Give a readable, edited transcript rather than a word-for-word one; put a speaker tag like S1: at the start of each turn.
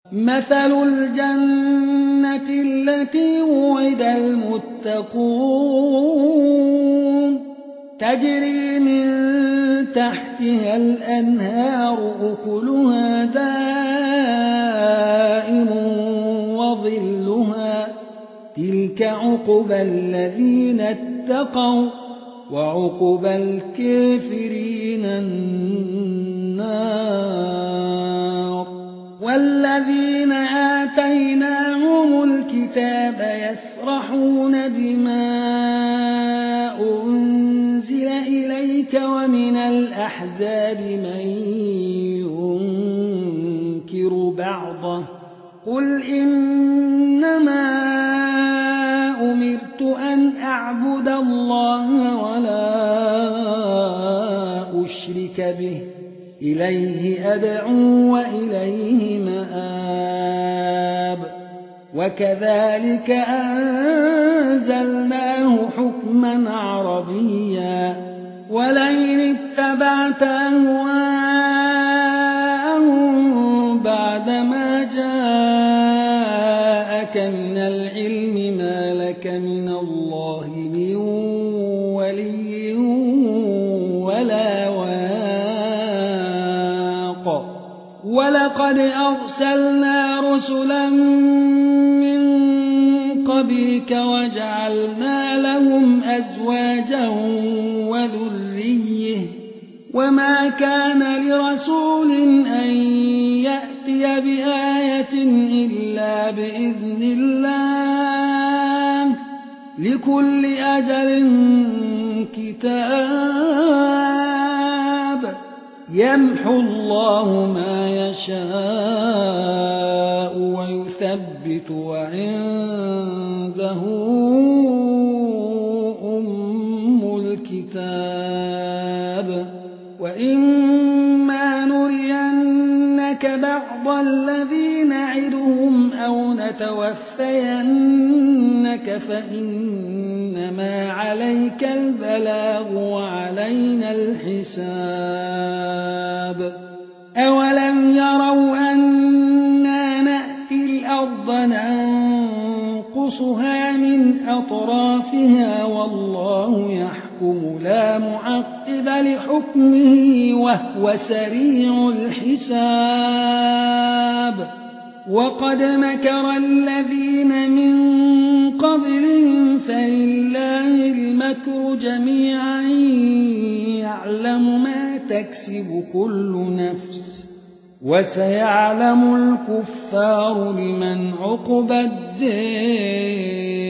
S1: مثل الجنة التي وعد المتقون تجري من تحتها الأنهار أكلها دائم وظلها تلك عقبى الذين اتقوا وعقبى الكافرين النار والذين آتيناهم الكتاب يفرحون بما أنزل إليك ومن الأحزاب من ينكر بعضه قل إنما أمرت أن أعبد الله ولا أشرك به إليه أدعو وإليه مآب وكذلك أنزلناه حكما عربيا ولئن اتبعت أهواءهم بعدما جاءك من العلم ما لك من الله من ولي ولا واق ولقد أرسلنا رسلا من قبلك وجعلنا لهم أزواجا وذرية وما كان لرسول أن يأتي بآية إلا بإذن الله لكل أجل كتاب يمحو الله ما يشاء ويثبت وعنده أم الكتاب وإما نرينك بعض الذي نعدهم أو نتوفينك فإنما عليك البلاغ وعلينا الحساب أولم يروا أنا نأتي الأرض ننقصها من أطرافها والله يحكم لا معقب لحكمه وهو سريع الحساب وقد مكر الذين من قبلهم فلله المكر جميعا يعلم ما تكسب كل نفس وسيعلم الكفار لمن عقبى الدار